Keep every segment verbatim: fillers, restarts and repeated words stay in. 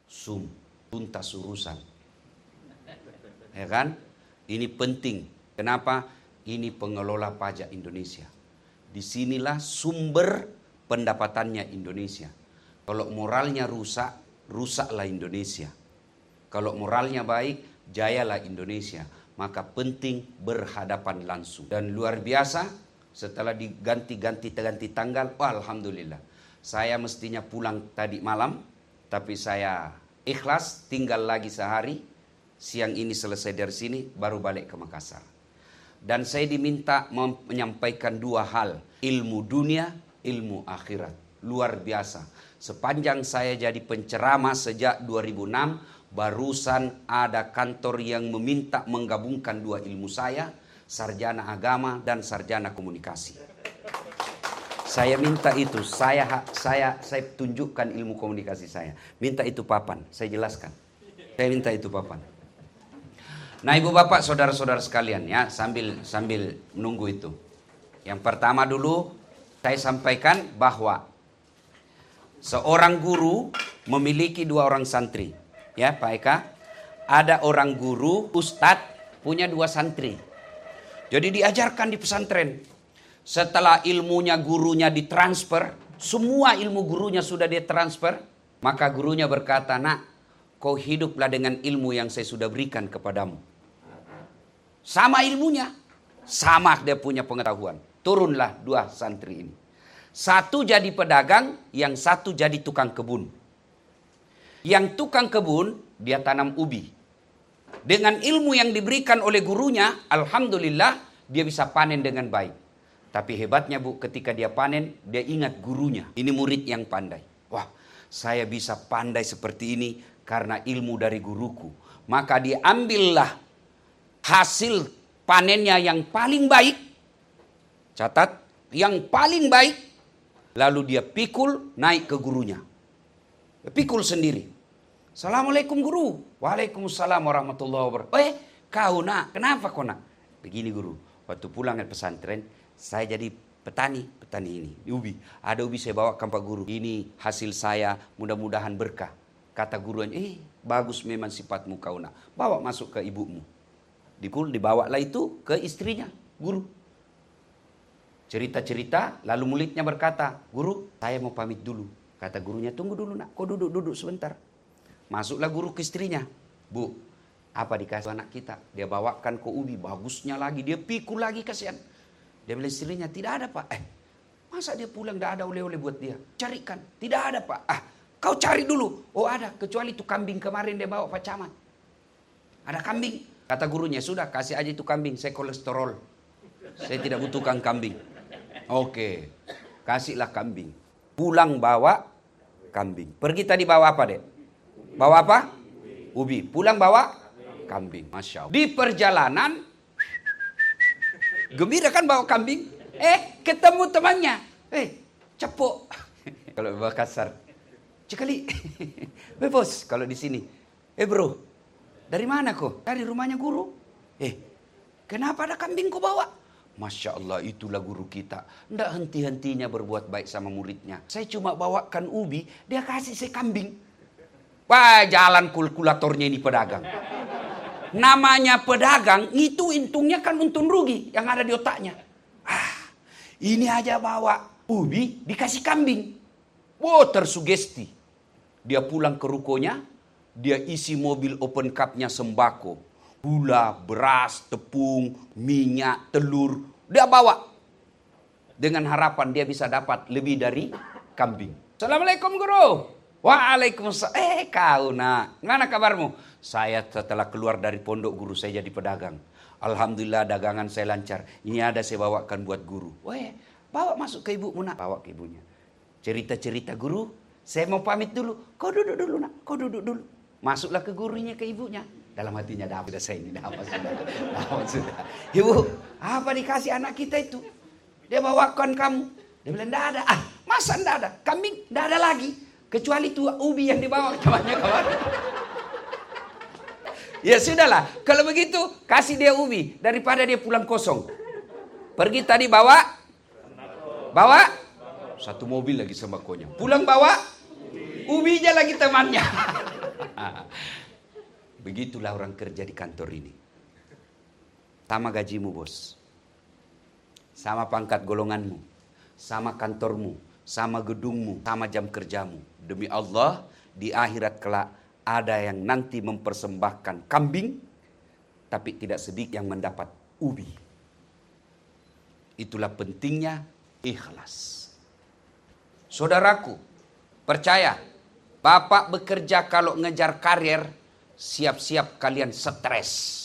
sum, tuntas urusan. Ya kan? Ini penting. Kenapa? Ini pengelola pajak Indonesia. Disinilah sumber pendapatannya Indonesia. Kalau moralnya rusak, rusaklah Indonesia. Kalau moralnya baik, jayalah Indonesia. Maka penting berhadapan langsung. Dan luar biasa, setelah diganti-ganti ganti tanggal, oh, alhamdulillah. Saya mestinya pulang tadi malam, tapi saya ikhlas, tinggal lagi sehari. Siang ini selesai dari sini, baru balik ke Makassar. Dan saya diminta menyampaikan dua hal. Ilmu dunia, ilmu akhirat. Luar biasa. Sepanjang saya jadi penceramah sejak dua ribu enam, barusan ada kantor yang meminta menggabungkan dua ilmu saya, sarjana agama dan sarjana komunikasi. Saya minta itu, saya saya saya tunjukkan ilmu komunikasi saya. Minta itu papan, saya jelaskan. Saya minta itu papan. Nah, ibu bapak, saudara-saudara sekalian, ya, sambil sambil menunggu itu. Yang pertama dulu saya sampaikan bahwa seorang guru memiliki dua orang santri. Ya, Pak Eka, ada orang guru, ustadz, punya dua santri. Jadi diajarkan di pesantren. Setelah ilmunya gurunya ditransfer, semua ilmu gurunya sudah ditransfer, maka gurunya berkata, "Nak, kau hiduplah dengan ilmu yang saya sudah berikan kepadamu." Sama ilmunya, sama dia punya pengetahuan. Turunlah dua santri ini. Satu jadi pedagang, yang satu jadi tukang kebun. Yang tukang kebun, dia tanam ubi. Dengan ilmu yang diberikan oleh gurunya, alhamdulillah, dia bisa panen dengan baik. Tapi hebatnya, Bu, ketika dia panen, dia ingat gurunya. Ini murid yang pandai. Wah, saya bisa pandai seperti ini karena ilmu dari guruku. Maka diambillah hasil panennya yang paling baik. Catat, yang paling baik. Lalu dia pikul naik ke gurunya. Dia pikul sendiri. Assalamualaikum guru. Waalaikumsalam warahmatullahi wabarakatuh. Eh, kau nak, kenapa kau nak? Begini guru, waktu pulang ke pesantren, saya jadi petani, petani ini, ubi. Ada ubi saya bawa ke Pak Guru. Ini hasil saya, mudah-mudahan berkah. Kata gurunya, eh bagus memang sifatmu kau nak. Bawa masuk ke ibumu. Dikul, dibawalah itu ke istrinya, guru. Cerita-cerita, lalu muridnya berkata, "Guru, saya mau pamit dulu." Kata gurunya, "Tunggu dulu nak, kau duduk-duduk sebentar." Masuklah guru ke istrinya. "Bu, apa dikasih anak kita?" Dia bawakan ke ubi, bagusnya lagi. Dia pikul lagi, kasihan. Dia bilang istrinya, "Tidak ada pak." Eh, masa dia pulang tidak ada oleh-oleh buat dia? Carikan. "Tidak ada pak." "Ah, kau cari dulu." "Oh ada, kecuali itu kambing kemarin dia bawa Pak Camat. Ada kambing." Kata gurunya, "Sudah kasih aja itu kambing, saya kolesterol. Saya tidak butuhkan kambing." Oke, kasihlah kambing. Pulang bawa kambing. Pergi tadi bawa apa dek? Bawa apa? Ubi. Pulang bawa kambing. Masya Allah. Di perjalanan, gembira kan bawa kambing. Eh, ketemu temannya. Eh, cepuk. Kalau bawa kasar. Cekali. Eh bos, kalau di sini. Eh bro, dari mana kok? Dari rumahnya guru. Eh, kenapa ada kambing kau bawa? Masya Allah, itulah guru kita. Tidak henti-hentinya berbuat baik sama muridnya. Saya cuma bawakan ubi, dia kasih saya kambing. Wah, jalan kalkulatornya ini pedagang. Namanya pedagang, itu untungnya kan untung rugi yang ada di otaknya. Ah, ini aja bawa ubi, dikasih kambing. Wow, tersugesti. Dia pulang ke rukonya, dia isi mobil open cup-nya sembako. Gula, beras, tepung, minyak, telur. Dia bawa. Dengan harapan dia bisa dapat lebih dari kambing. Assalamualaikum guru. Waalaikumsalam. Eh kau nak, mana kabarmu? Saya setelah keluar dari pondok guru saya jadi pedagang. Alhamdulillah dagangan saya lancar. Ini ada saya bawakan buat guru. Weh, bawa masuk ke ibumu nak. Bawa ke ibunya. Cerita-cerita guru. Saya mau pamit dulu. Kau duduk dulu nak. Kau duduk dulu. Masuklah ke gurunya, ke ibunya. Dalam hatinya, dapat saya ini, dapat sudah, dapat sudah. Ibu, apa dikasih anak kita itu? Dia bawakan kamu. Dia bilang, tidak ada. Ah, masa tidak ada? Kambing, tidak ada lagi. Kecuali itu ubi yang dibawa temannya kawan. Ya sudahlah, kalau begitu kasih dia ubi daripada dia pulang kosong. Pergi tadi bawa, bawa satu mobil lagi sembakonya. Pulang bawa ubinya lagi temannya. Begitulah orang kerja di kantor ini. Sama gajimu bos, sama pangkat golonganmu, sama kantormu, sama gedungmu, sama jam kerjamu. Demi Allah, di akhirat kelak ada yang nanti mempersembahkan kambing, tapi tidak sedikit yang mendapat ubi. Itulah pentingnya ikhlas. Saudaraku, percaya, Bapak bekerja kalau ngejar karir, siap-siap kalian stres.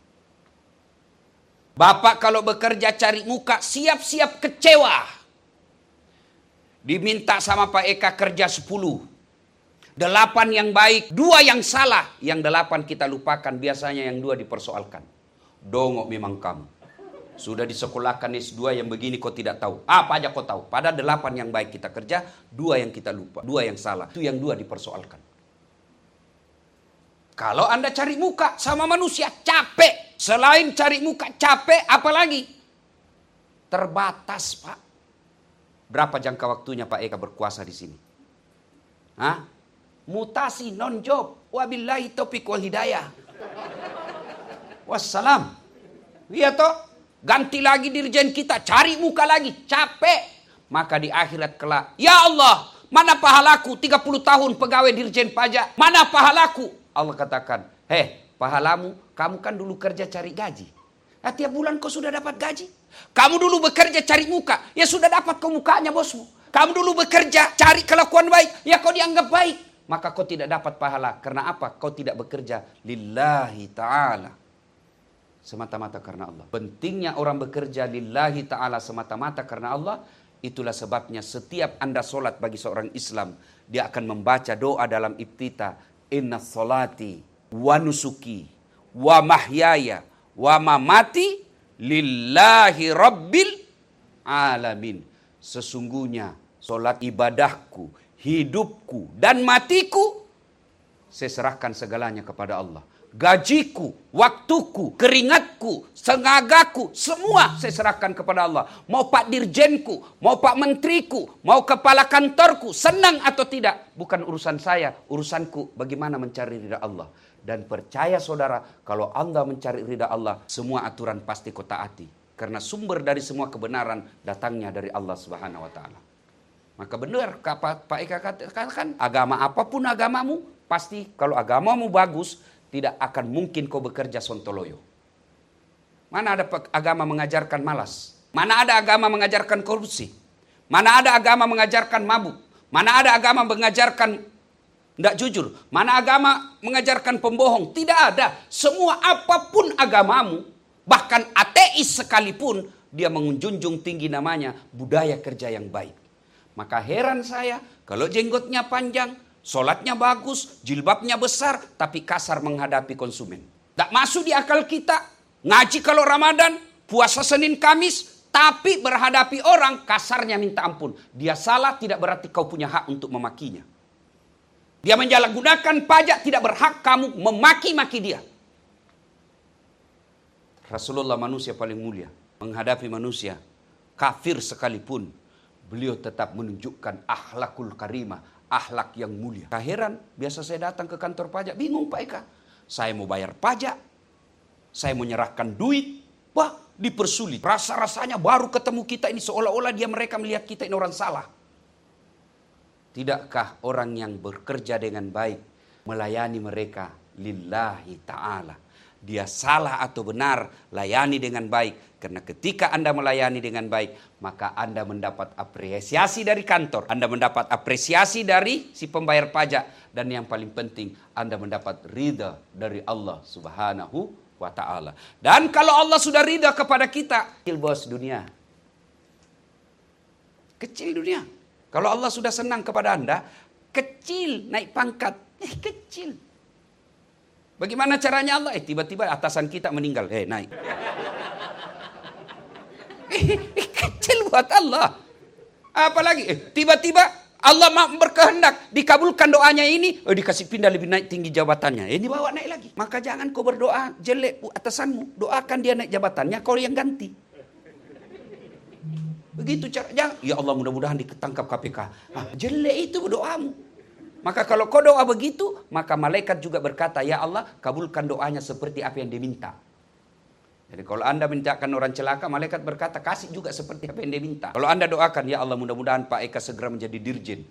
Bapak kalau bekerja cari muka, siap-siap kecewa. Diminta sama Pak Eka kerja sepuluh. Delapan yang baik, dua yang salah. Yang delapan kita lupakan, biasanya yang dua dipersoalkan. Dongok memang kamu. Sudah disekolahkan S dua yang begini kau tidak tahu. Apa aja kau tahu. Pada delapan yang baik kita kerja, dua yang kita lupa. Dua yang salah. Itu yang dua dipersoalkan. Kalau Anda cari muka sama manusia, capek. Selain cari muka capek, apalagi? Terbatas, Pak. Berapa jangka waktunya Pak Eka berkuasa di sini? Hah? Mutasi, non-job. Wabillahi taufiq wal hidayah. Wassalam. Iya toh? Ganti lagi dirjen kita, cari muka lagi, capek. Maka di akhirat kelak, ya Allah, mana pahalaku tiga puluh tahun pegawai dirjen pajak? Mana pahalaku? Allah katakan, heh, pahalamu, kamu kan dulu kerja cari gaji. Nah, tiap bulan kau sudah dapat gaji. Kamu dulu bekerja cari muka, ya sudah dapat kau mukanya bosmu. Kamu dulu bekerja cari kelakuan baik, ya kau dianggap baik. Maka kau tidak dapat pahala. Karena apa? Kau tidak bekerja lillahi ta'ala. Semata-mata karena Allah. Pentingnya orang bekerja lillahi ta'ala semata-mata karena Allah. Itulah sebabnya setiap Anda sholat bagi seorang Islam, dia akan membaca doa dalam iftitah. Inna sholati wa nusuki wa mahyaya wa mamati lillahi rabbil alamin. Sesungguhnya solat ibadahku, hidupku dan matiku, saya serahkan segalanya kepada Allah. Gajiku, waktuku, keringatku, senagaku, semua saya serahkan kepada Allah. Mau Pak Dirjenku, mau Pak Menteriku, mau kepala kantorku, senang atau tidak, bukan urusan saya. Urusanku bagaimana mencari ridha Allah. Dan percaya saudara, kalau Anda mencari ridha Allah, semua aturan pasti kau taati. Karena sumber dari semua kebenaran datangnya dari Allah Subhanahu wa taala. Maka benar Pak Eka katakan, agama apapun agamamu, pasti kalau agamamu bagus, tidak akan mungkin kau bekerja sontoloyo. Mana ada agama mengajarkan malas? Mana ada agama mengajarkan korupsi? Mana ada agama mengajarkan mabuk? Mana ada agama mengajarkan tidak jujur? Mana agama mengajarkan pembohong? Tidak ada. Semua apapun agamamu, bahkan ateis sekalipun, dia menjunjung tinggi namanya budaya kerja yang baik. Maka heran saya kalau jenggotnya panjang, sholatnya bagus, jilbabnya besar, tapi kasar menghadapi konsumen. Tak masuk di akal kita. Ngaji kalau Ramadan, puasa Senin Kamis, tapi berhadapi orang kasarnya minta ampun. Dia salah tidak berarti kau punya hak untuk memakinya. Dia menjalankan pajak tidak berhak kamu memaki-maki dia. Rasulullah manusia paling mulia. Menghadapi manusia kafir sekalipun, beliau tetap menunjukkan akhlakul karimah. Akhlak yang mulia. Tak heran, biasa saya datang ke kantor pajak, bingung Pak Eka. Saya mau bayar pajak, saya mau menyerahkan duit, wah dipersulit. Rasa-rasanya baru ketemu kita ini seolah-olah dia mereka melihat kita ini orang salah. Tidakkah orang yang bekerja dengan baik melayani mereka lillahi ta'ala? Dia salah atau benar, layani dengan baik. Karena ketika Anda melayani dengan baik, maka Anda mendapat apresiasi dari kantor. Anda mendapat apresiasi dari si pembayar pajak. Dan yang paling penting, Anda mendapat ridha dari Allah Subhanahu wa ta'ala. Dan kalau Allah sudah ridha kepada kita, kecil bos dunia. Kecil dunia. Kalau Allah sudah senang kepada Anda, kecil naik pangkat. Eh kecil. Bagaimana caranya Allah? Eh tiba-tiba atasan kita meninggal. Eh naik. Eh, eh, kecil buat Allah. Apalagi eh, tiba-tiba Allah berkehendak dikabulkan doanya ini, eh, dikasih pindah lebih naik tinggi jabatannya. Eh, ini bawa naik lagi. Maka jangan kau berdoa jelek atasanmu, doakan dia naik jabatannya, kau yang ganti. Begitu cara. Jangan, ya Allah mudah-mudahan ditangkap K P K. Ah, jelek itu doamu. Maka kalau kau doa begitu, maka malaikat juga berkata, ya Allah, kabulkan doanya seperti apa yang dia minta. Jadi kalau Anda mintakan orang celaka, malaikat berkata, kasih juga seperti apa yang dia minta. Kalau Anda doakan, ya Allah, mudah-mudahan Pak Eka segera menjadi dirjen.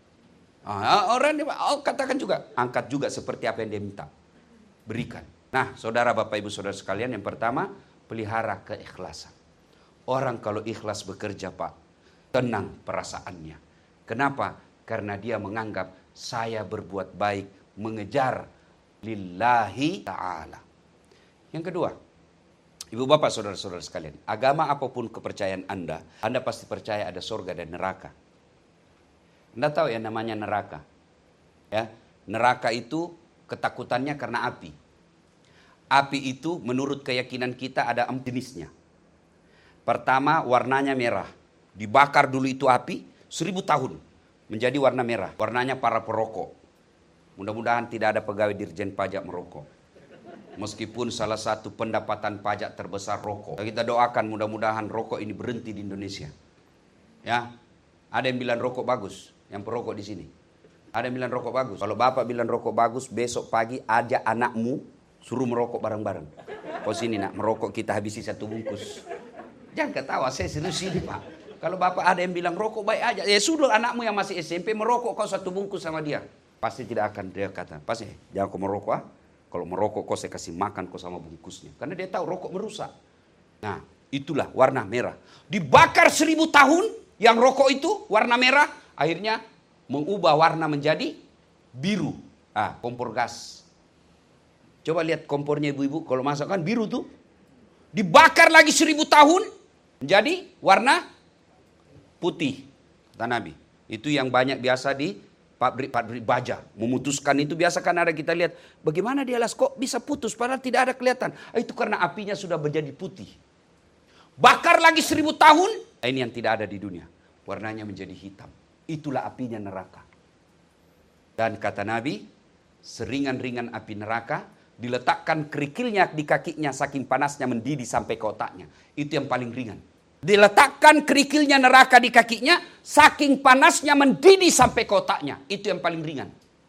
Ah, orang dia oh, katakan juga, angkat juga seperti apa yang dia minta. Berikan. Nah, saudara, Bapak, Ibu, saudara sekalian, yang pertama, pelihara keikhlasan. Orang kalau ikhlas bekerja, Pak, tenang perasaannya. Kenapa? Karena dia menganggap saya berbuat baik, mengejar lillahi ta'ala. Yang kedua, Ibu bapak saudara-saudara sekalian, agama apapun kepercayaan Anda, Anda pasti percaya ada surga dan neraka. Anda tahu yang namanya neraka. Ya, neraka itu ketakutannya karena api. Api itu menurut keyakinan kita ada empat jenisnya. Pertama, warnanya merah. Dibakar dulu itu api, seribu tahun menjadi warna merah. Warnanya para perokok. Mudah-mudahan tidak ada pegawai Dirjen Pajak merokok. Meskipun salah satu pendapatan pajak terbesar rokok. Kita doakan mudah-mudahan rokok ini berhenti di Indonesia. Ya, ada yang bilang rokok bagus, yang perokok di sini. Ada yang bilang rokok bagus. Kalau bapak bilang rokok bagus, besok pagi ajak anakmu suruh merokok bareng-bareng. Kau sini nak, merokok kita habisi satu bungkus. Jangan ketawa, saya serius ini Pak. Kalau bapak ada yang bilang rokok baik aja, ya sudah anakmu yang masih S M P merokok kau satu bungkus sama dia. Pasti tidak akan dia kata, pasti jangan kau merokok ah. Kalau merokok kau saya kasih makan kau sama bungkusnya. Karena dia tahu rokok merusak. Nah itulah warna merah. Dibakar seribu tahun yang rokok itu warna merah. Akhirnya mengubah warna menjadi biru. Ah, kompor gas. Coba lihat kompornya ibu-ibu. Kalau masak kan biru tuh. Dibakar lagi seribu tahun. Menjadi warna putih. Kata Nabi. Itu yang banyak biasa di pabrik-pabrik baja. Memutuskan itu biasa kan ada kita lihat. Bagaimana dia las kok bisa putus padahal tidak ada kelihatan. Itu karena apinya sudah menjadi putih. Bakar lagi seribu tahun. Ini yang tidak ada di dunia. Warnanya menjadi hitam. Itulah apinya neraka. Dan kata Nabi, seringan-ringan api neraka, diletakkan kerikilnya di kakinya saking panasnya mendidih sampai ke otaknya. Itu yang paling ringan. Diletakkan kerikilnya neraka di kakinya, saking panasnya mendidih sampai ke otaknya. Itu yang paling ringan.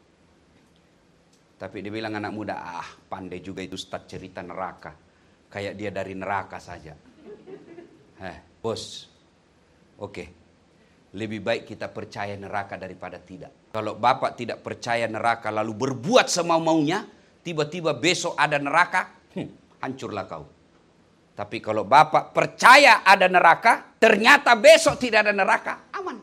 Tapi dia bilang anak muda, ah pandai juga itu Ustaz cerita neraka. Kayak dia dari neraka saja. Eh, bos, oke. Lebih baik kita percaya neraka daripada tidak. Kalau bapak tidak percaya neraka lalu berbuat semau-maunya, tiba-tiba besok ada neraka, hmm, hancurlah kau. Tapi kalau bapak percaya ada neraka, ternyata besok tidak ada neraka, aman.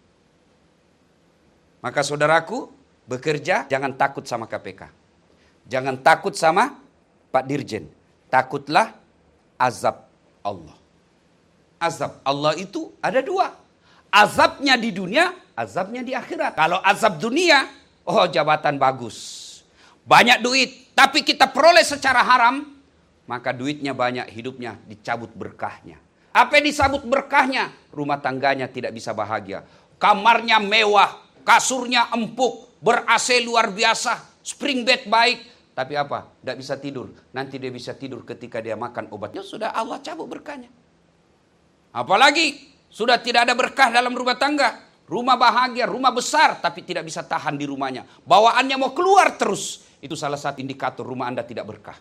Maka saudaraku, bekerja jangan takut sama K P K. Jangan takut sama Pak Dirjen. Takutlah azab Allah. Azab Allah itu ada dua. Azabnya di dunia, azabnya di akhirat. Kalau azab dunia, oh jabatan bagus. Banyak duit, tapi kita peroleh secara haram, maka duitnya banyak, hidupnya dicabut berkahnya. Apa yang dicabut berkahnya? Rumah tangganya tidak bisa bahagia. Kamarnya mewah, kasurnya empuk, ber-A C luar biasa, spring bed baik. Tapi apa? Tidak bisa tidur. Nanti dia bisa tidur ketika dia makan obatnya. Sudah Allah cabut berkahnya. Apalagi sudah tidak ada berkah dalam rumah tangga. Rumah bahagia, rumah besar, tapi tidak bisa tahan di rumahnya. Bawaannya mau keluar terus. Itu salah satu indikator rumah Anda tidak berkah.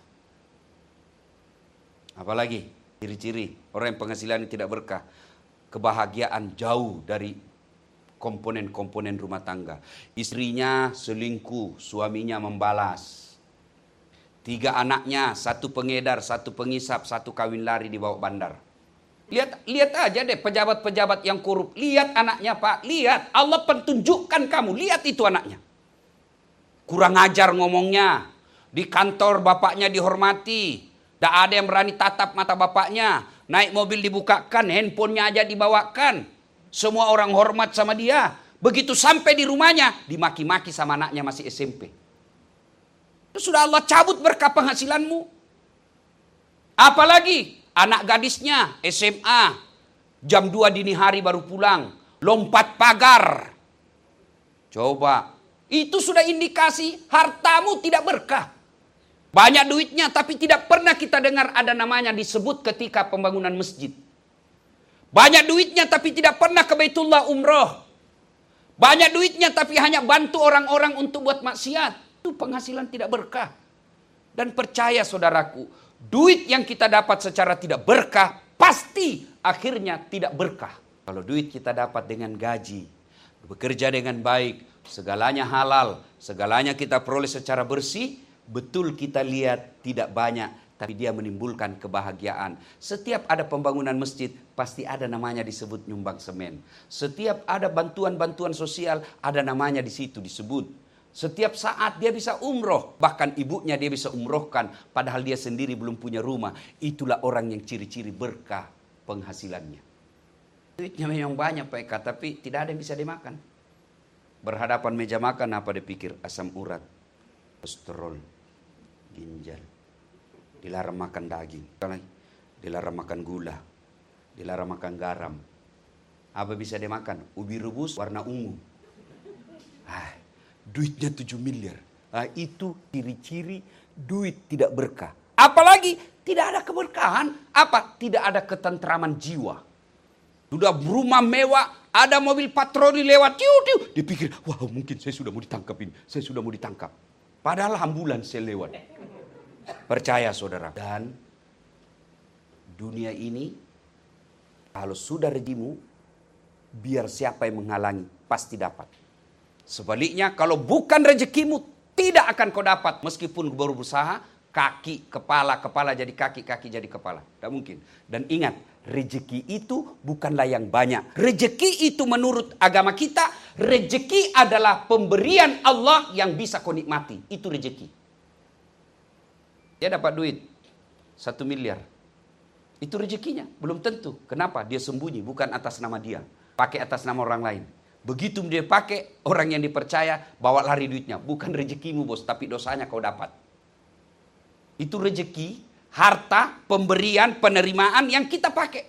Apalagi ciri-ciri orang yang penghasilannya tidak berkah. Kebahagiaan jauh dari komponen-komponen rumah tangga. Istrinya selingkuh, suaminya membalas. Tiga anaknya, satu pengedar, satu pengisap, satu kawin lari di bawah bandar. Lihat, lihat aja deh pejabat-pejabat yang korup. Lihat anaknya Pak, lihat. Allah pentunjukkan kamu, lihat itu anaknya. Kurang ajar ngomongnya. Di kantor bapaknya dihormati. Tak ada yang berani tatap mata bapaknya. Naik mobil dibukakan, handphonenya aja dibawakan. Semua orang hormat sama dia. Begitu sampai di rumahnya, dimaki-maki sama anaknya masih S M P. Itu sudah Allah cabut berkah penghasilanmu. Apalagi anak gadisnya S M A. Jam dua dini hari baru pulang. Lompat pagar. Coba. Itu sudah indikasi hartamu tidak berkah. Banyak duitnya tapi tidak pernah kita dengar ada namanya disebut ketika pembangunan masjid. Banyak duitnya tapi tidak pernah ke Baitullah umroh. Banyak duitnya tapi hanya bantu orang-orang untuk buat maksiat. Itu penghasilan tidak berkah. Dan percaya saudaraku, duit yang kita dapat secara tidak berkah, pasti akhirnya tidak berkah. Kalau duit kita dapat dengan gaji, bekerja dengan baik, segalanya halal, segalanya kita peroleh secara bersih, betul kita lihat tidak banyak, tapi dia menimbulkan kebahagiaan. Setiap ada pembangunan masjid, pasti ada namanya disebut nyumbang semen. Setiap ada bantuan-bantuan sosial, ada namanya di situ disebut. Setiap saat dia bisa umroh, bahkan ibunya dia bisa umrohkan, padahal dia sendiri belum punya rumah. Itulah orang yang ciri-ciri berkah penghasilannya. Duitnya memang banyak Pak Eka, tapi tidak ada yang bisa dimakan. Berhadapan meja makan apa dipikir? Asam urat, kolesterol, ginjal. Dilarang makan daging, dilarang makan gula, dilarang makan garam. Apa bisa dimakan? Ubi rebus warna ungu. Ah, duitnya tujuh miliar. Ah, itu ciri-ciri duit tidak berkah. Apalagi tidak ada keberkahan. Apa? Tidak ada ketentraman jiwa. Sudah berumah mewah, ada mobil patroli lewat, tiu, tiu. Dia pikir, wah mungkin saya sudah mau ditangkap ini, saya sudah mau ditangkap. Padahal ambulans saya lewat. Percaya saudara. Dan dunia ini, kalau sudah rezekimu, biar siapa yang menghalangi, pasti dapat. Sebaliknya, kalau bukan rezekimu, tidak akan kau dapat. Meskipun baru berusaha, kaki, kepala, kepala jadi kaki, kaki jadi kepala. Tidak mungkin. Dan ingat, rezeki itu bukanlah yang banyak. Rezeki itu menurut agama kita, rezeki adalah pemberian Allah yang bisa kau nikmati. Itu rezeki. Dia dapat duit satu miliar. Itu rezekinya, belum tentu. Kenapa? Dia sembunyi, bukan atas nama dia. Pakai atas nama orang lain. Begitu dia pakai, orang yang dipercaya bawa lari duitnya. Bukan rezekimu bos, tapi dosanya kau dapat. Itu rezeki, harta, pemberian, penerimaan yang kita pakai.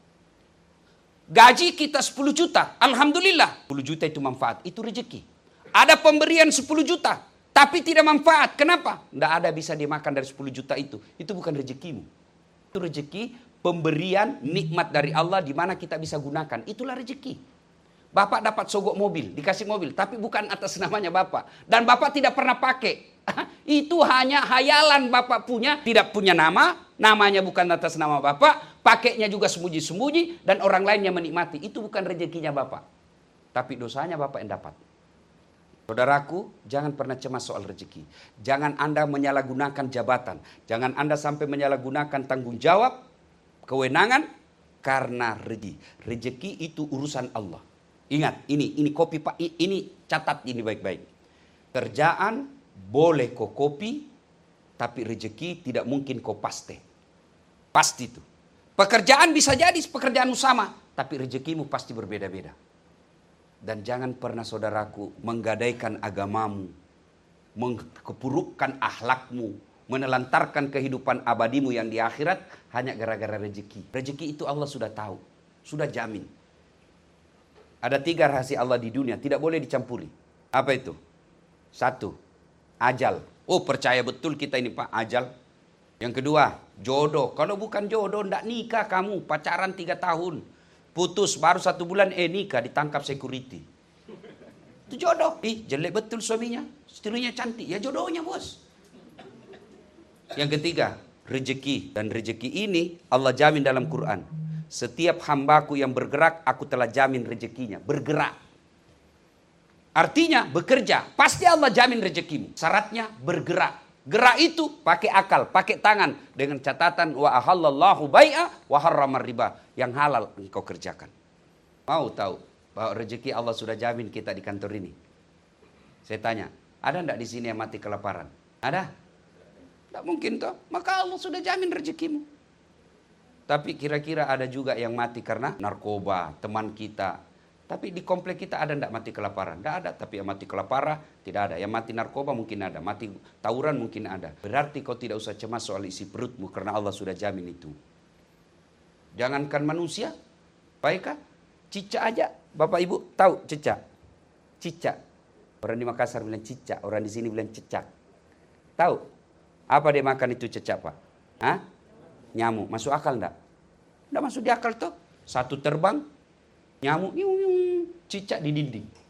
Gaji kita sepuluh juta, alhamdulillah. sepuluh juta itu manfaat, itu rezeki. Ada pemberian sepuluh juta, tapi tidak manfaat. Kenapa? Tidak ada bisa dimakan dari sepuluh juta itu. Itu bukan rezekimu. Itu rezeki, pemberian, nikmat dari Allah di mana kita bisa gunakan. Itulah rezeki. Bapak dapat sogok mobil, dikasih mobil, tapi bukan atas namanya Bapak. Dan Bapak tidak pernah pakai. Itu hanya hayalan Bapak punya, tidak punya nama, namanya bukan atas nama Bapak, pakainya juga sembunyi-sembunyi, dan orang lainnya menikmati. Itu bukan rezekinya Bapak. Tapi dosanya Bapak yang dapat. Saudaraku, jangan pernah cemas soal rezeki. Jangan Anda menyalahgunakan jabatan. Jangan Anda sampai menyalahgunakan tanggung jawab, kewenangan, karena rezeki. Rezeki itu urusan Allah. Ingat, ini ini kopi Pak, ini catat ini baik-baik. Kerjaan boleh kau copy, tapi rezeki tidak mungkin kau paste. Pasti itu. Pekerjaan bisa jadi pekerjaan sama, tapi rezekimu pasti berbeda-beda. Dan jangan pernah saudaraku menggadaikan agamamu, mengkepurukkan akhlakmu, menelantarkan kehidupan abadimu yang di akhirat hanya gara-gara rezeki. Rezeki itu Allah sudah tahu, sudah jamin. Ada tiga rahasia Allah di dunia, tidak boleh dicampuri. Apa itu? Satu, ajal. Oh percaya betul kita ini Pak, ajal. Yang kedua, jodoh. Kalau bukan jodoh, ndak nikah kamu, pacaran tiga tahun. Putus baru satu bulan, eh nikah, ditangkap security. Itu jodoh. Ih jelek betul suaminya, istrinya cantik, ya jodohnya bos. Yang ketiga, rezeki. Dan rezeki ini Allah jamin dalam Quran. Setiap hambaku yang bergerak, aku telah jamin rezekinya. Bergerak. Artinya bekerja, pasti Allah jamin rezekimu. Syaratnya bergerak. Gerak itu pakai akal, pakai tangan. Dengan catatan, wa ahallallahu bai'a wa harramar riba. Yang halal engkau kerjakan. Mau tahu bahwa rezeki Allah sudah jamin kita di kantor ini? Saya tanya, ada enggak di sini yang mati kelaparan? Ada? Tidak mungkin toh. Maka Allah sudah jamin rezekimu. Tapi kira-kira ada juga yang mati karena narkoba, teman kita. Tapi di komplek kita ada enggak mati kelaparan? Enggak ada. Tapi yang mati kelaparan tidak ada. Yang mati narkoba mungkin ada. Mati tawuran mungkin ada. Berarti kau tidak usah cemas soal isi perutmu karena Allah sudah jamin itu. Jangankan manusia, baiklah, cicak aja. Bapak Ibu tahu cicak? Cicak. Orang di Makassar bilang cicak, orang di sini bilang cicak. Tahu? Apa dia makan itu cicak Pak? Hah? Nyamuk. Masuk akal enggak? Enggak masuk di akal tuh. Satu terbang, nyamuk, nyung, nyung, cicak di dinding.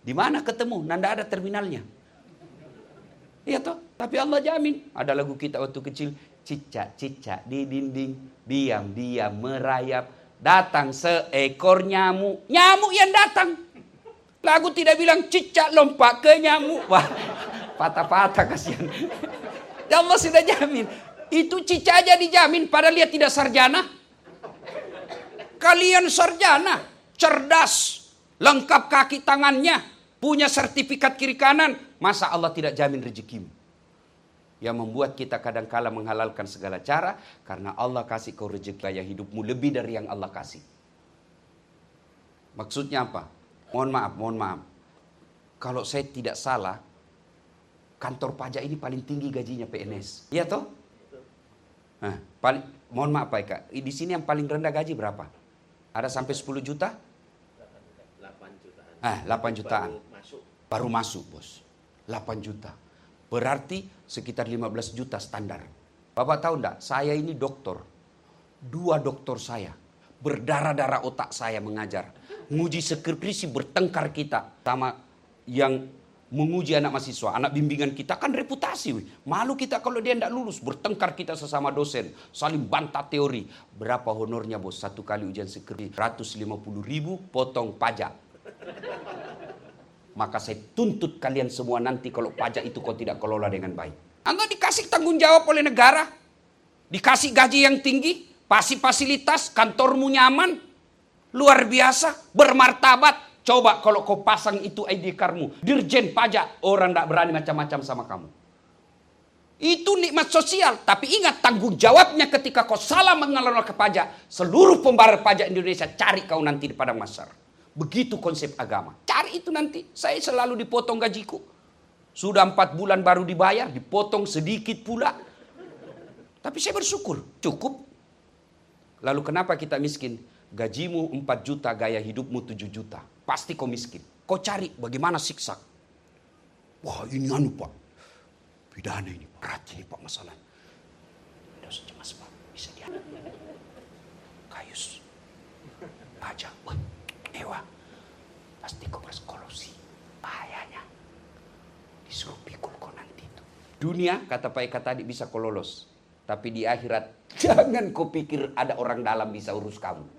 Di mana ketemu? Nanda ada terminalnya. Iya toh? Tapi Allah jamin. Ada lagu kita waktu kecil, cicak-cicak di dinding, diam-diam merayap, datang seekor nyamuk. Nyamuk yang datang. Lagu tidak bilang cicak lompat ke nyamuk. Wah, patah-patah kasihan. Ya Allah sudah jamin. Itu cicak aja dijamin padahal dia tidak sarjana. Kalian sarjana, cerdas, lengkap kaki tangannya, punya sertifikat kiri kanan. Masa Allah tidak jamin rezekimu? Yang membuat kita kadang-kala menghalalkan segala cara karena Allah kasih kau rezeki gaya hidupmu lebih dari yang Allah kasih. Maksudnya apa? Mohon maaf, mohon maaf. Kalau saya tidak salah, kantor pajak ini paling tinggi gajinya P N S. Iya toh? Nah, paling, mohon maaf Pak Eka, di sini yang paling rendah gaji berapa? Ada sampai sepuluh juta? delapan jutaan. Ah, delapan jutaan. Baru masuk. Baru masuk, Bos. delapan juta. Berarti sekitar lima belas juta standar. Bapak tahu enggak, saya ini dokter. Dua dokter saya. Berdarah-darah otak saya mengajar. Nguji skripsi bertengkar kita sama yang menguji anak mahasiswa. Anak bimbingan kita kan reputasi. Wih. Malu kita kalau dia tidak lulus. Bertengkar kita sesama dosen. Saling bantah teori. Berapa honornya bos? Satu kali ujian skripsi. seratus lima puluh ribu potong pajak. Maka saya tuntut kalian semua nanti kalau pajak itu kau tidak kelola dengan baik. Anda dikasih tanggung jawab oleh negara. Dikasih gaji yang tinggi. Pasti fasilitas. Kantormu nyaman. Luar biasa, bermartabat. Coba kalau kau pasang itu I D cardmu, dirjen pajak, orang tidak berani macam-macam sama kamu. Itu nikmat sosial. Tapi ingat tanggung jawabnya ketika kau salah mengelola ke pajak. Seluruh pembayar pajak Indonesia cari kau nanti di padang mahsyar. Begitu konsep agama. Cari itu nanti. Saya selalu dipotong gajiku. Sudah empat bulan baru dibayar, dipotong sedikit pula. Tapi saya bersyukur, cukup. Lalu kenapa kita miskin? Gajimu empat juta, gaya hidupmu tujuh juta. Pasti kau miskin. Kau cari bagaimana siksa. Wah ini anu Pak. Pidana ini berat ini Pak masalah. Tidak usah cemas Pak. Bisa dia. Kayus. Pajak. Wah, mewah. Pasti kau berkorupsi. Bahayanya. Disuruh pikul kau nanti itu. Dunia kata Pak Eka tadi bisa kau lolos. Tapi di akhirat jangan kau pikir ada orang dalam bisa urus kamu.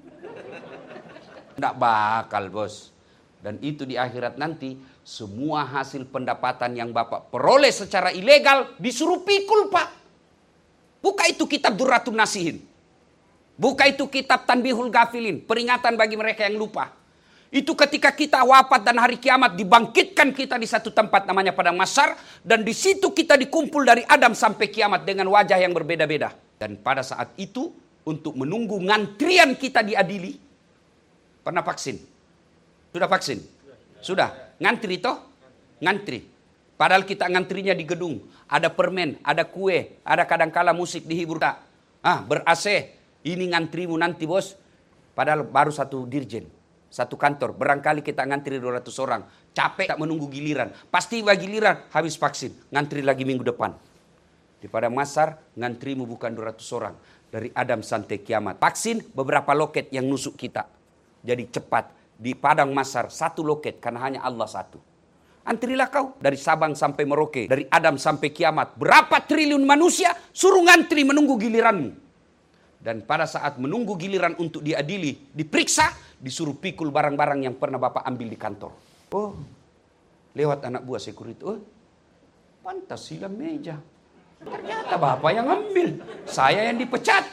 Tidak bakal bos. Dan itu di akhirat nanti semua hasil pendapatan yang Bapak peroleh secara ilegal disuruh pikul Pak. Buka itu kitab Durratun Nasihin. Buka itu kitab Tanbihul Ghafilin. Peringatan bagi mereka yang lupa. Itu ketika kita wafat dan hari kiamat dibangkitkan kita di satu tempat namanya padang mahsyar. Dan di situ kita dikumpul dari Adam sampai kiamat dengan wajah yang berbeda-beda. Dan pada saat itu untuk menunggu ngantrian kita diadili. Pernah vaksin? Sudah vaksin? Sudah. Ngantri toh? Ngantri. Padahal kita ngantrinya di gedung. Ada permen, ada kue, ada kadangkala musik dihibur tak. Ah, ber-A C. Ini ngantrimu nanti bos. Padahal baru satu dirjen. Satu kantor. Barangkali kita ngantri dua ratus orang. Capek tak menunggu giliran. Pasti bagi giliran habis vaksin. Ngantri lagi minggu depan. Di padang mahsyar ngantrimu bukan dua ratus orang. Dari Adam sampai kiamat. Vaksin beberapa loket yang nusuk kita. Jadi cepat di padang mahsyar satu loket karena hanya Allah satu. Antrilah kau dari Sabang sampai Merauke, dari Adam sampai kiamat. Berapa triliun manusia suruh ngantri menunggu giliranmu. Dan pada saat menunggu giliran untuk diadili, diperiksa, disuruh pikul barang-barang yang pernah Bapak ambil di kantor. Oh, lewat anak buah security. Oh, pantas silam meja. Ternyata Bapak yang ambil, saya yang dipecat.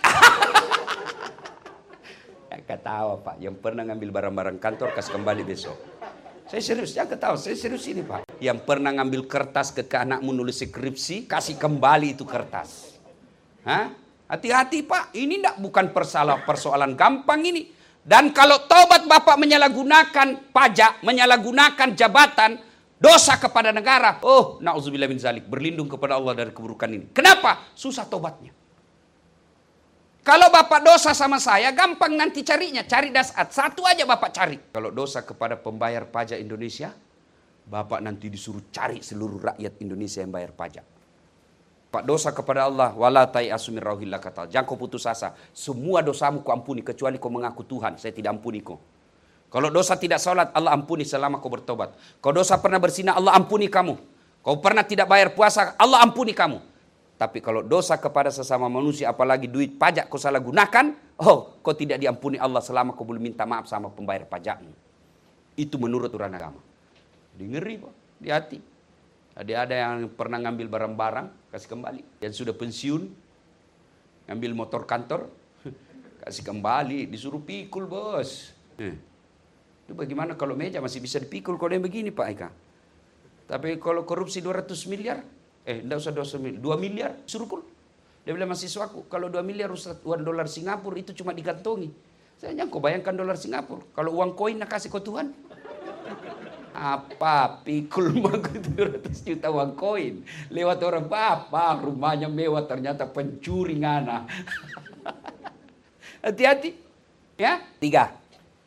Ketawa Pak, yang pernah ngambil barang-barang kantor kasih kembali besok. Saya serius, jangan ketawa, saya serius ini Pak. Yang pernah ngambil kertas ke anakmu nulis skripsi, kasih kembali itu kertas. Hah? Hati-hati Pak, ini enggak bukan persoalan persoalan gampang ini. Dan kalau taubat Bapak menyalahgunakan pajak, menyalahgunakan jabatan, dosa kepada negara, oh na'udzubillah min zalik, berlindung kepada Allah dari keburukan ini. Kenapa? Susah taubatnya. Kalau Bapak dosa sama saya, gampang nanti carinya. Cari dasat. Satu aja Bapak cari. Kalau dosa kepada pembayar pajak Indonesia, Bapak nanti disuruh cari seluruh rakyat Indonesia yang bayar pajak. Pak dosa kepada Allah, wala tai'asu min rauhillah kata. Jangan kau putus asa. Semua dosamu kau ampuni, kecuali kau mengaku Tuhan. Saya tidak ampuni kau. Kalau dosa tidak sholat, Allah ampuni selama kau bertobat. Kau dosa pernah berzina, Allah ampuni kamu. Kau pernah tidak bayar puasa, Allah ampuni kamu. Tapi kalau dosa kepada sesama manusia, apalagi duit pajak kau salah gunakan, oh, kau tidak diampuni Allah selama kau belum minta maaf sama pembayar pajakmu. Itu menurut aturan agama. Di ngeri, Pak, di hati. Ada ada yang pernah ngambil barang-barang, kasih kembali. Yang sudah pensiun, ngambil motor kantor, kasih kembali, disuruh pikul, bos. Eh. Itu bagaimana kalau meja masih bisa dipikul kalau yang begini, Pak Eka. Tapi kalau korupsi dua ratus miliar, eh enggak usah dua miliar, suruh pul. Dia bilang mahasiswaku, kalau dua miliar uang dolar Singapura itu cuma digantongi. Saya nyangka bayangkan dolar Singapura, kalau uang koin nak kasih kau Tuhan. Apa pikul maku dua ratus juta uang koin. Lewat orang bapak, rumahnya mewah ternyata pencuri ngana. Hati-hati. Ya, tiga.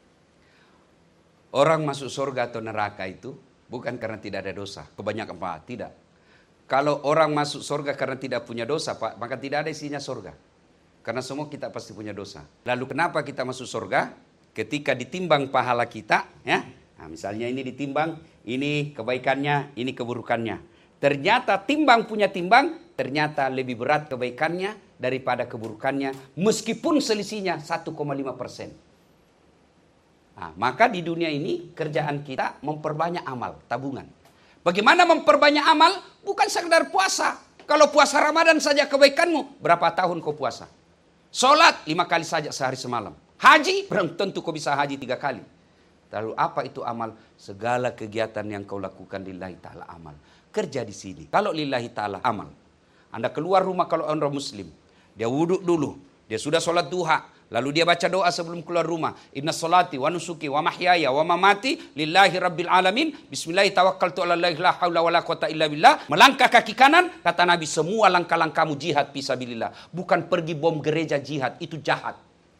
Orang masuk surga atau neraka itu bukan karena tidak ada dosa. Kebanyakan Pak, tidak. Kalau orang masuk surga karena tidak punya dosa, Pak, maka tidak ada isinya surga. Karena semua kita pasti punya dosa. Lalu kenapa kita masuk surga? Ketika ditimbang pahala kita, ya. Nah, misalnya ini ditimbang, ini kebaikannya, ini keburukannya. Ternyata timbang punya timbang, ternyata lebih berat kebaikannya daripada keburukannya, meskipun selisihnya satu koma lima persen. Nah, maka di dunia ini kerjaan kita memperbanyak amal, tabungan. Bagaimana memperbanyak amal? Bukan sekedar puasa. Kalau puasa Ramadan saja kebaikanmu, berapa tahun kau puasa? Sholat lima kali saja sehari semalam. Haji, belum tentu kau bisa haji tiga kali. Lalu apa itu amal? Segala kegiatan yang kau lakukan lillahi ta'ala amal. Kerja di sini. Kalau lillahi ta'ala amal. Anda keluar rumah kalau orang muslim. Dia wuduk dulu. Dia sudah sholat duha. Lalu dia baca doa sebelum keluar rumah. Inna salati wa nusuki wa mahyaya wa mamati lillahi rabbil alamin. Bismillahi tawakkaltu ala allahi la hawla wa la quwata illa billah. Melangkah kaki kanan, kata Nabi, semua langkah-langkahmu jihad fisabilillah. Bukan pergi bom gereja jihad, itu jahat.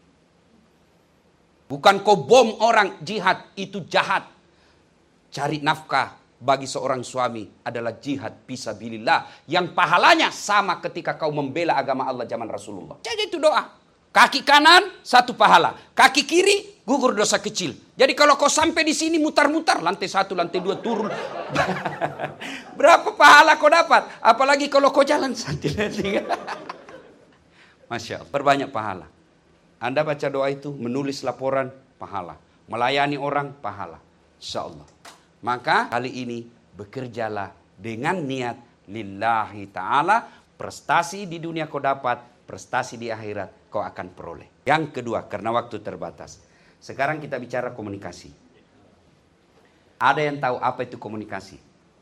Bukan kau bom orang jihad, itu jahat. Cari nafkah bagi seorang suami adalah jihad fisabilillah. Yang pahalanya sama ketika kau membela agama Allah zaman Rasulullah. Jadi itu doa. Kaki kanan, satu pahala. Kaki kiri, gugur dosa kecil. Jadi kalau kau sampai di sini mutar-mutar, lantai satu, lantai dua, turun. Berapa pahala kau dapat? Apalagi kalau kau jalan santai-santai. Masya Allah, perbanyak pahala. Anda baca doa itu, menulis laporan, pahala. Melayani orang, pahala. Insya Allah. Maka kali ini, bekerjalah dengan niat lillahi ta'ala. Prestasi di dunia kau dapat, prestasi di akhirat kau akan peroleh. Yang kedua, karena waktu terbatas. Sekarang kita bicara komunikasi. Ada yang tahu apa itu komunikasi?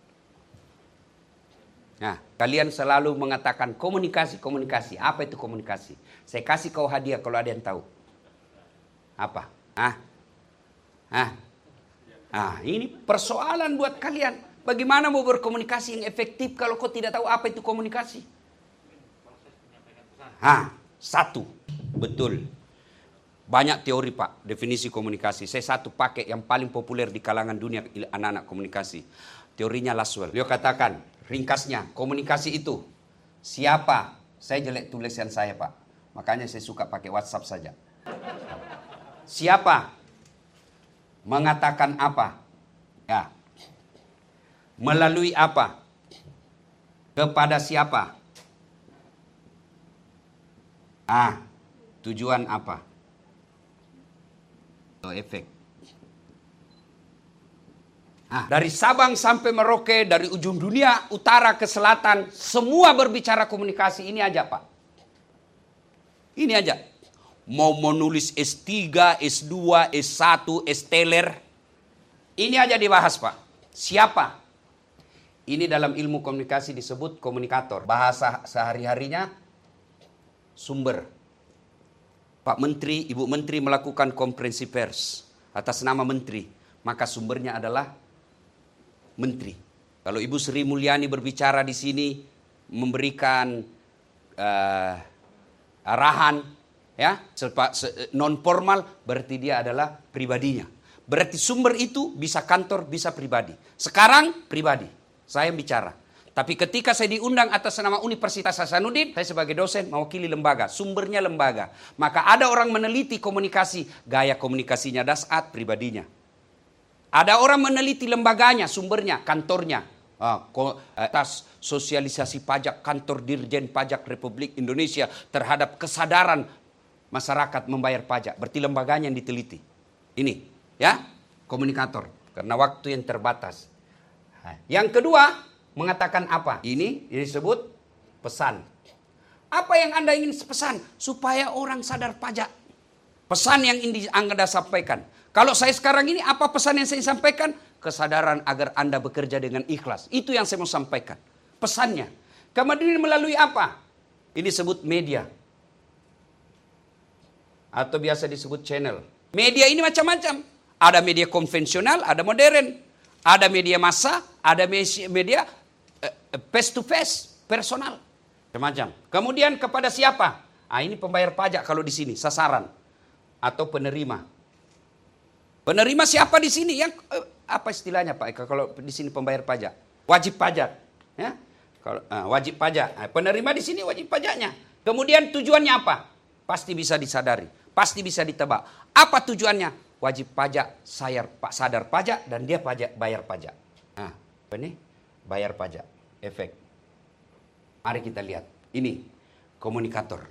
Nah, kalian selalu mengatakan komunikasi, komunikasi. Apa itu komunikasi? Saya kasih kau hadiah kalau ada yang tahu. Apa? Ah? Ah? Ah, ini persoalan buat kalian. Bagaimana mau berkomunikasi yang efektif kalau kau tidak tahu apa itu komunikasi? Ah, satu. Betul. Banyak teori, Pak, definisi komunikasi. Saya satu pakai yang paling populer di kalangan dunia anak-anak komunikasi. Teorinya Laswell. Beliau katakan, ringkasnya, komunikasi itu siapa? Saya jelek tulisan saya, Pak. Makanya saya suka pakai WhatsApp saja. Siapa? Mengatakan apa? Ya. Melalui apa? Kepada siapa? Ah, tujuan apa? Oh, efek. Ah, dari Sabang sampai Merauke, dari ujung dunia utara ke selatan, semua berbicara komunikasi. Ini aja, Pak. Ini aja. Mau menulis S tiga, S dua, S satu, S teler. Ini aja dibahas, Pak. Siapa? Ini dalam ilmu komunikasi disebut komunikator. Bahasa sehari-harinya sumber. Pak Menteri, Ibu Menteri melakukan konferensi pers atas nama Menteri, maka sumbernya adalah Menteri. Kalau Ibu Sri Mulyani berbicara di sini, memberikan uh, arahan, ya, non formal, berarti dia adalah pribadinya. Berarti sumber itu bisa kantor, bisa pribadi. Sekarang pribadi, saya yang bicara. Tapi ketika saya diundang atas nama Universitas Hasanuddin, saya sebagai dosen mewakili lembaga, sumbernya lembaga. Maka ada orang meneliti komunikasi, gaya komunikasinya Dasat, pribadinya. Ada orang meneliti lembaganya, sumbernya, kantornya. Atas sosialisasi pajak, kantor Dirjen Pajak Republik Indonesia terhadap kesadaran masyarakat membayar pajak. Berarti lembaganya yang diteliti. Ini, ya, komunikator. Karena waktu yang terbatas. Yang kedua, mengatakan apa? Ini disebut pesan. Apa yang Anda ingin pesan? Supaya orang sadar pajak. Pesan yang ingin Anda sampaikan. Kalau saya sekarang ini, apa pesan yang saya sampaikan? Kesadaran agar Anda bekerja dengan ikhlas. Itu yang saya mau sampaikan. Pesannya. Kemudian melalui apa? Ini disebut media. Atau biasa disebut channel. Media ini macam-macam. Ada media konvensional, ada modern. Ada media massa, ada media face to face, personal. Macam-macam. Kemudian kepada siapa? Ah, ini pembayar pajak kalau di sini, sasaran. Atau penerima. Penerima siapa di sini? Yang eh, apa istilahnya Pak Eka kalau di sini pembayar pajak? Wajib pajak, ya. Kalau ah, wajib pajak. Nah, penerima di sini wajib pajaknya. Kemudian tujuannya apa? Pasti bisa disadari, pasti bisa ditebak. Apa tujuannya? Wajib pajak, sayar, pak sadar pajak dan dia pajak bayar pajak. Nah, apa ini? Bayar pajak, efek. Mari kita lihat. Ini komunikator.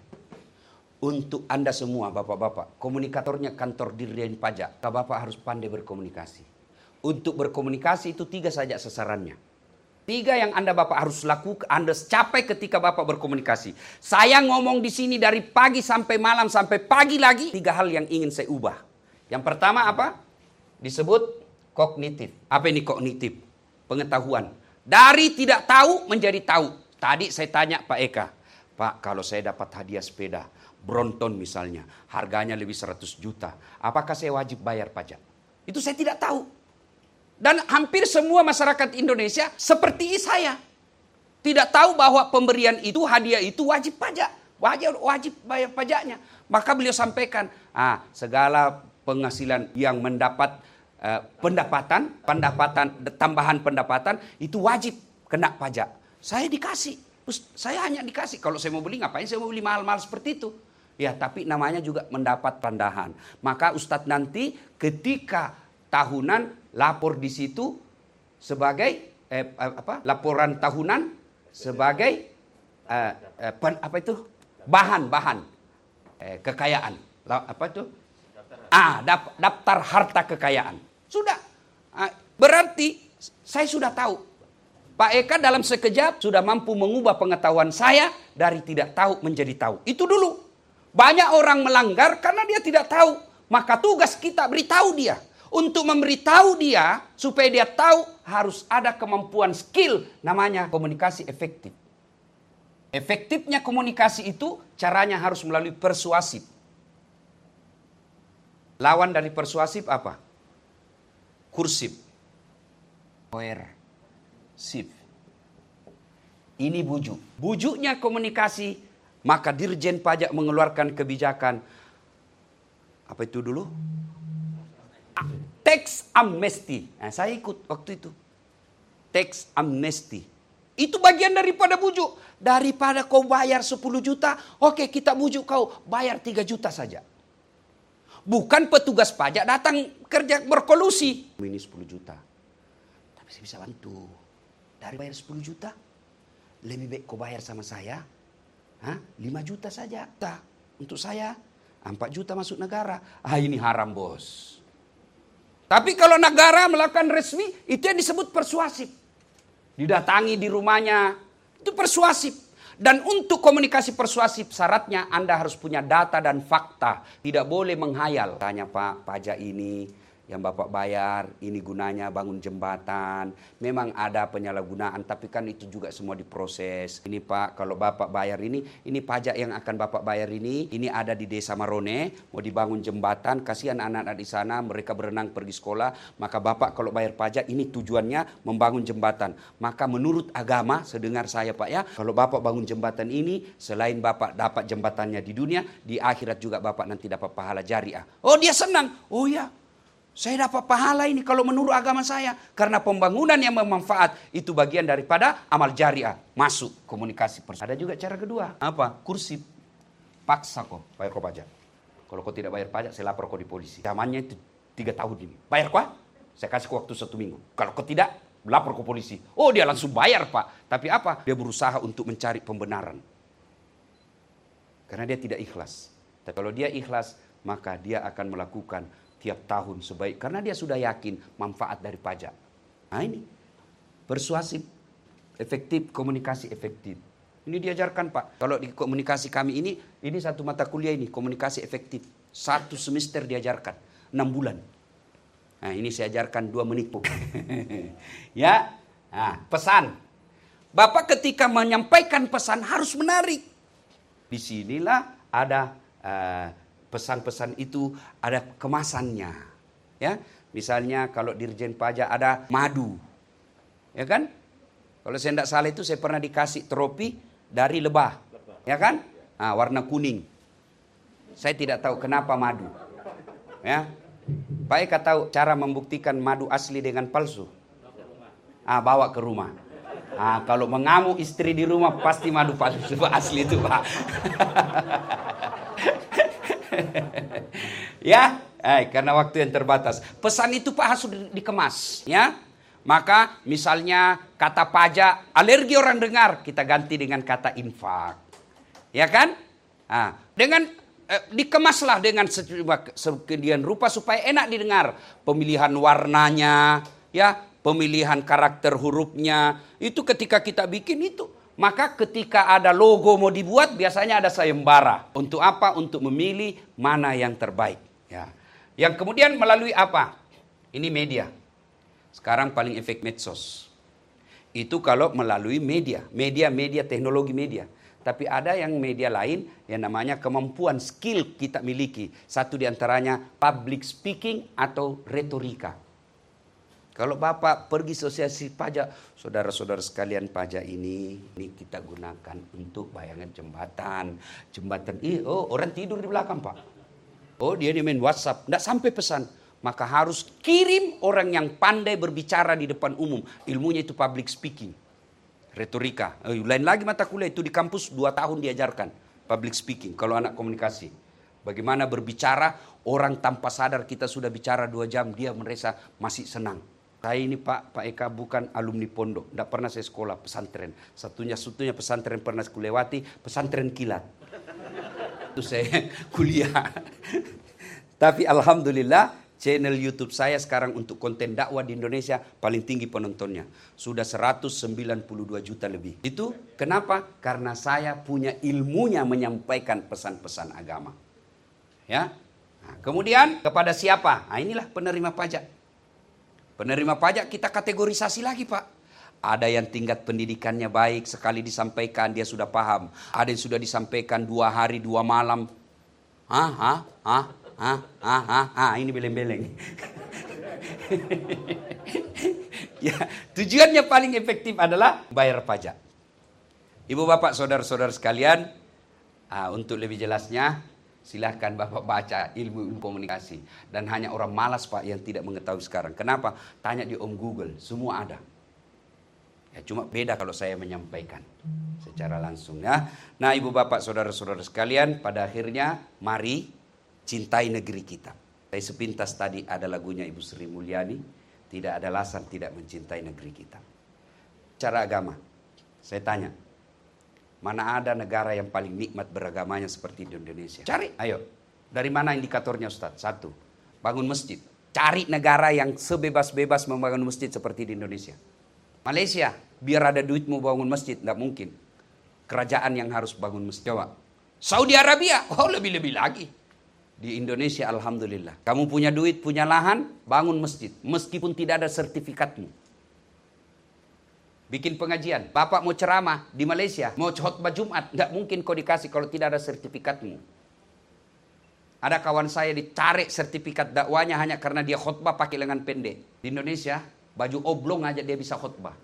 Untuk Anda semua Bapak-bapak, komunikatornya kantor Dirjen Pajak. Bapak harus pandai berkomunikasi. Untuk berkomunikasi itu tiga saja sasarannya. Tiga yang Anda Bapak harus lakukan, Anda capai ketika Bapak berkomunikasi. Saya ngomong di sini dari pagi sampai malam sampai pagi lagi, tiga hal yang ingin saya ubah. Yang pertama apa? Disebut kognitif. Apa ini kognitif? Pengetahuan. Dari tidak tahu menjadi tahu. Tadi saya tanya Pak Eka, Pak kalau saya dapat hadiah sepeda, Brompton misalnya, harganya lebih seratus juta. Apakah saya wajib bayar pajak? Itu saya tidak tahu. Dan hampir semua masyarakat Indonesia seperti saya. Tidak tahu bahwa pemberian itu, hadiah itu wajib pajak. Wajib, wajib bayar pajaknya. Maka beliau sampaikan, ah, segala penghasilan yang mendapat uh, pendapatan, pendapatan tambahan pendapatan itu wajib kena pajak. Saya dikasih, terus saya hanya dikasih. Kalau saya mau beli ngapain saya mau beli mahal-mahal seperti itu? Ya, tapi namanya juga mendapat tambahan. Maka Ustadz nanti ketika tahunan lapor di situ sebagai eh, apa? Laporan tahunan sebagai eh, eh, pen, apa itu? Bahan-bahan eh, kekayaan. Apa itu? Ah, daftar harta kekayaan. Sudah. Ah, berarti saya sudah tahu. Pak Eka dalam sekejap sudah mampu mengubah pengetahuan saya dari tidak tahu menjadi tahu. Itu dulu. Banyak orang melanggar karena dia tidak tahu. Maka tugas kita beritahu dia. Untuk memberitahu dia supaya dia tahu harus ada kemampuan skill namanya komunikasi efektif. Efektifnya komunikasi itu caranya harus melalui persuasif. Lawan dari persuasif apa? Kursif. Coercive. Ini bujuk. Bujuknya komunikasi, maka Dirjen Pajak mengeluarkan kebijakan. Apa itu dulu? Tax amnesty. Nah, saya ikut waktu itu. Tax amnesty. Itu bagian daripada bujuk. Daripada kau bayar sepuluh juta, oke kita bujuk kau bayar tiga juta saja. Bukan petugas pajak datang kerja berkolusi. Ini sepuluh juta. Tapi saya bisa bantu. Dari bayar sepuluh juta, lebih baik kau bayar sama saya. Hah? lima juta saja. Nah, untuk saya, empat juta masuk negara. Ah, ini haram bos. Tapi kalau negara melakukan resmi, itu yang disebut persuasif. Didatangi di rumahnya, itu persuasif. Dan untuk komunikasi persuasif syaratnya Anda harus punya data dan fakta. Tidak boleh menghayal. Tanya Pak, pajak ini yang Bapak bayar, ini gunanya bangun jembatan. Memang ada penyalahgunaan, tapi kan itu juga semua diproses. Ini Pak, kalau Bapak bayar ini, ini pajak yang akan Bapak bayar ini, ini ada di Desa Marone, mau dibangun jembatan, kasihan anak-anak di sana, mereka berenang pergi sekolah, maka Bapak kalau bayar pajak, ini tujuannya membangun jembatan. Maka menurut agama, sedengar saya Pak ya, kalau Bapak bangun jembatan ini, selain Bapak dapat jembatannya di dunia, di akhirat juga Bapak nanti dapat pahala jariah. Oh dia senang, oh ya. Saya dapat pahala ini kalau menurut agama saya. Karena pembangunan yang bermanfaat itu bagian daripada amal jariah. Masuk komunikasi personal. Ada juga cara kedua. Apa? Kursi. Paksa kok bayar kau pajak. Kalau kau tidak bayar pajak, saya lapor kau di polisi. Zamannya itu tiga tahun ini. Bayar kau? Saya kasih kau waktu satu minggu. Kalau kau tidak, lapor ke polisi. Oh, dia langsung bayar, Pak. Tapi apa? Dia berusaha untuk mencari pembenaran. Karena dia tidak ikhlas. Tapi kalau dia ikhlas, maka dia akan melakukan tiap tahun sebaik. Karena dia sudah yakin manfaat dari pajak. Nah ini. Persuasif, efektif, komunikasi efektif. Ini diajarkan, Pak. Kalau di komunikasi kami ini, ini satu mata kuliah ini, komunikasi efektif. Satu semester diajarkan, enam bulan. Nah ini saya ajarkan dua menit, Bu. Ya, nah, pesan. Bapak ketika menyampaikan pesan harus menarik. Disinilah ada uh, pesan-pesan itu, ada kemasannya. Ya, misalnya kalau Dirjen Pajak ada madu. Ya kan? Kalau saya tidak salah itu saya pernah dikasih trofi dari lebah, ya kan? Nah, warna kuning. Saya tidak tahu kenapa madu. Ya, Pak Eka tahu cara membuktikan madu asli dengan palsu? Ah, bawa ke rumah. Ah, kalau mengamuk istri di rumah pasti madu palsu asli itu, Pak. Ya, eh, karena waktu yang terbatas. Pesan itu Pak harus dikemas, ya. Maka misalnya kata pajak, alergi orang dengar, kita ganti dengan kata infak. Ya kan? Nah, dengan eh, dikemaslah dengan sekian rupa supaya enak didengar. Pemilihan warnanya, ya, pemilihan karakter hurufnya, itu ketika kita bikin itu. Maka ketika ada logo mau dibuat, biasanya ada sayembara. Untuk apa? Untuk memilih mana yang terbaik. Ya. Yang kemudian melalui apa? Ini media. Sekarang paling efek medsos. Itu kalau melalui media. Media-media, teknologi media. Tapi ada yang media lain yang namanya kemampuan, skill kita miliki. Satu diantaranya public speaking atau retorika. Kalau Bapak pergi asosiasi pajak, saudara-saudara sekalian pajak ini, ini kita gunakan untuk bayangan jembatan. Jembatan, ih, oh orang tidur di belakang, Pak. Oh dia, dia main WhatsApp, tidak sampai pesan. Maka harus kirim orang yang pandai berbicara di depan umum. Ilmunya itu public speaking. Retorika. Eh, lain lagi mata kuliah itu di kampus dua tahun diajarkan. Public speaking. Kalau anak komunikasi. Bagaimana berbicara, orang tanpa sadar kita sudah bicara dua jam. Dia merasa masih senang. Saya ini Pak, Pak Eka bukan alumni pondok. Tidak pernah saya sekolah pesantren. Satunya-satunya pesantren pernah saya lewati, pesantren kilat. Itu saya kuliah. Tapi Alhamdulillah, channel YouTube saya sekarang untuk konten dakwah di Indonesia paling tinggi penontonnya. Sudah seratus sembilan puluh dua juta lebih. Itu kenapa? Karena saya punya ilmunya menyampaikan pesan-pesan agama. Ya. Nah, kemudian kepada siapa? Nah, inilah penerima pajak. Penerima pajak kita kategorisasi lagi, Pak. Ada yang tingkat pendidikannya baik, sekali disampaikan dia sudah paham. Ada yang sudah disampaikan dua hari, dua malam. Hah? Hah? Hah? Ah, ah, ah, ah, ini beleng-beleng. Ya, tujuannya paling efektif adalah bayar pajak. Ibu bapak saudara-saudara sekalian, ah, untuk lebih jelasnya silahkan bapak baca ilmu, ilmu komunikasi. Dan hanya orang malas Pak yang tidak mengetahui sekarang. Kenapa? Tanya di Om Google, semua ada. Ya, cuma beda kalau saya menyampaikan secara langsung ya. Nah ibu bapak saudara-saudara sekalian, pada akhirnya mari cintai negeri kita. Saya sepintas tadi ada lagunya Ibu Sri Mulyani, tidak ada alasan tidak mencintai negeri kita. Cara agama, saya tanya, mana ada negara yang paling nikmat beragamanya seperti di Indonesia? Cari, ayo. Dari mana indikatornya Ustaz? Satu, bangun masjid. Cari negara yang sebebas-bebas membangun masjid seperti di Indonesia. Malaysia, biar ada duit mau bangun masjid, tidak mungkin. Kerajaan yang harus bangun masjid. Coba. Saudi Arabia, oh lebih-lebih lagi. Di Indonesia alhamdulillah. Kamu punya duit, punya lahan, bangun masjid. Meskipun tidak ada sertifikatmu. Bikin pengajian. Bapak mau ceramah di Malaysia, mau khotbah Jumat, nggak mungkin kau dikasih kalau tidak ada sertifikatmu. Ada kawan saya ditarik sertifikat dakwanya hanya karena dia khotbah pakai lengan pendek. Di Indonesia, baju oblong aja dia bisa khotbah.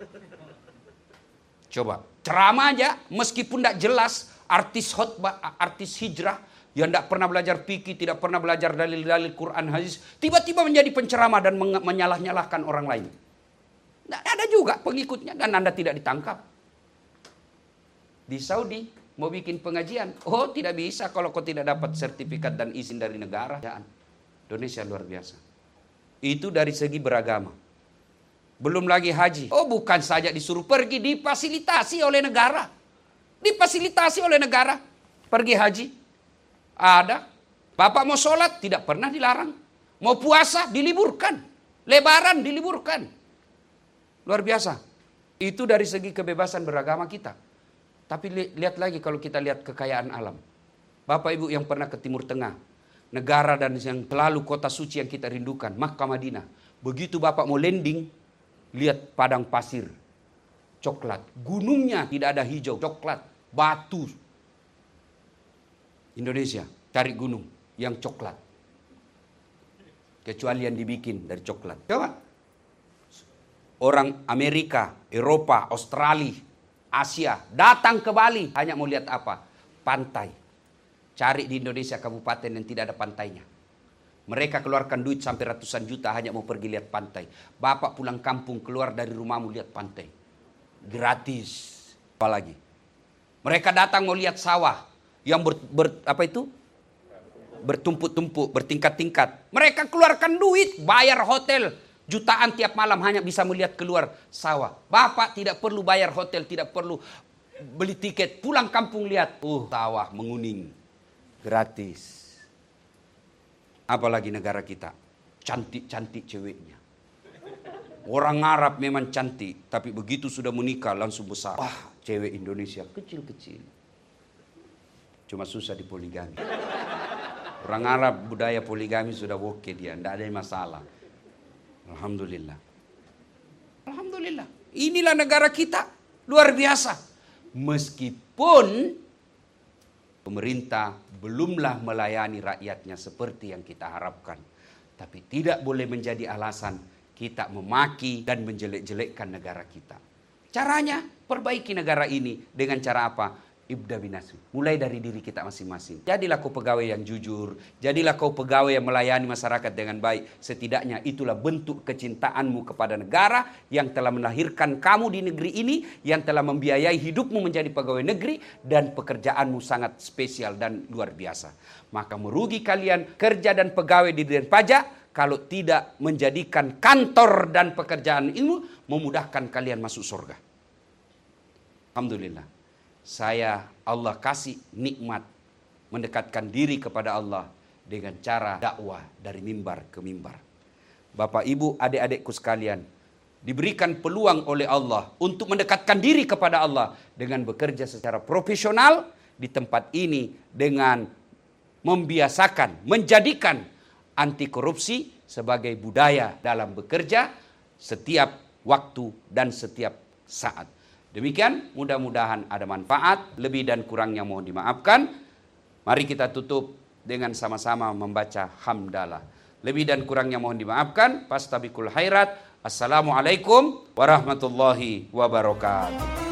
Coba, ceramah aja meskipun tidak jelas artis khotbah, artis hijrah yang tidak pernah belajar fikih, tidak pernah belajar dalil-dalil Quran hadis, tiba-tiba menjadi penceramah dan menyalah-nyalahkan orang lain. Nah, ada juga pengikutnya dan Anda tidak ditangkap. Di Saudi mau bikin pengajian, oh tidak bisa kalau kau tidak dapat sertifikat dan izin dari negara. Indonesia luar biasa. Itu dari segi beragama. Belum lagi haji. Oh bukan saja disuruh pergi, difasilitasi oleh negara. Difasilitasi oleh negara. Pergi haji. Ada. Bapak mau sholat tidak pernah dilarang. Mau puasa diliburkan. Lebaran diliburkan. Luar biasa. Itu dari segi kebebasan beragama kita. Tapi li- lihat lagi kalau kita lihat kekayaan alam. Bapak Ibu yang pernah ke Timur Tengah. Negara dan yang selalu kota suci yang kita rindukan. Makkah Madinah. Begitu Bapak mau landing. Lihat padang pasir. Coklat. Gunungnya tidak ada hijau. Coklat. Batu. Indonesia. Cari gunung yang coklat. Kecuali yang dibikin dari coklat. Coba. Orang Amerika, Eropa, Australia, Asia datang ke Bali hanya mau lihat apa? Pantai. Cari di Indonesia kabupaten yang tidak ada pantainya. Mereka keluarkan duit sampai ratusan juta hanya mau pergi lihat pantai. Bapak pulang kampung keluar dari rumahmu lihat pantai. Gratis. Apalagi. Mereka datang mau lihat sawah yang ber, ber apa itu? Bertumpuk-tumpuk, bertingkat-tingkat. Mereka keluarkan duit, bayar hotel. Jutaan tiap malam hanya bisa melihat keluar sawah. Bapak tidak perlu bayar hotel, tidak perlu beli tiket. Pulang kampung lihat, uh sawah menguning. Gratis. Apalagi negara kita. Cantik-cantik ceweknya. Orang Arab memang cantik. Tapi begitu sudah menikah langsung besar. Wah cewek Indonesia kecil-kecil. Cuma susah dipoligami. Orang Arab budaya poligami sudah oke dia. Tidak ada masalah. Alhamdulillah. Alhamdulillah. Inilah negara kita. Luar biasa. Meskipun pemerintah belumlah melayani rakyatnya seperti yang kita harapkan. Tapi tidak boleh menjadi alasan kita memaki dan menjelek-jelekkan negara kita. Caranya perbaiki negara ini dengan cara apa? Ibda binasu. Mulai dari diri kita masing-masing. Jadilah kau pegawai yang jujur. Jadilah kau pegawai yang melayani masyarakat dengan baik. Setidaknya itulah bentuk kecintaanmu kepada negara yang telah melahirkan kamu di negeri ini. Yang telah membiayai hidupmu menjadi pegawai negeri. Dan pekerjaanmu sangat spesial dan luar biasa. Maka merugi kalian kerja dan pegawai di Dirjen Pajak. Kalau tidak menjadikan kantor dan pekerjaan itu memudahkan kalian masuk surga. Alhamdulillah. Saya Allah kasih nikmat mendekatkan diri kepada Allah dengan cara dakwah dari mimbar ke mimbar. Bapak, Ibu, adik-adikku sekalian, diberikan peluang oleh Allah untuk mendekatkan diri kepada Allah dengan bekerja secara profesional di tempat ini dengan membiasakan, menjadikan anti korupsi sebagai budaya dalam bekerja setiap waktu dan setiap saat. Demikian, mudah-mudahan ada manfaat. Lebih dan kurangnya mohon dimaafkan. Mari kita tutup dengan sama-sama membaca hamdalah. Lebih dan kurangnya mohon dimaafkan. Fastabiqul khairat. Assalamualaikum warahmatullahi wabarakatuh.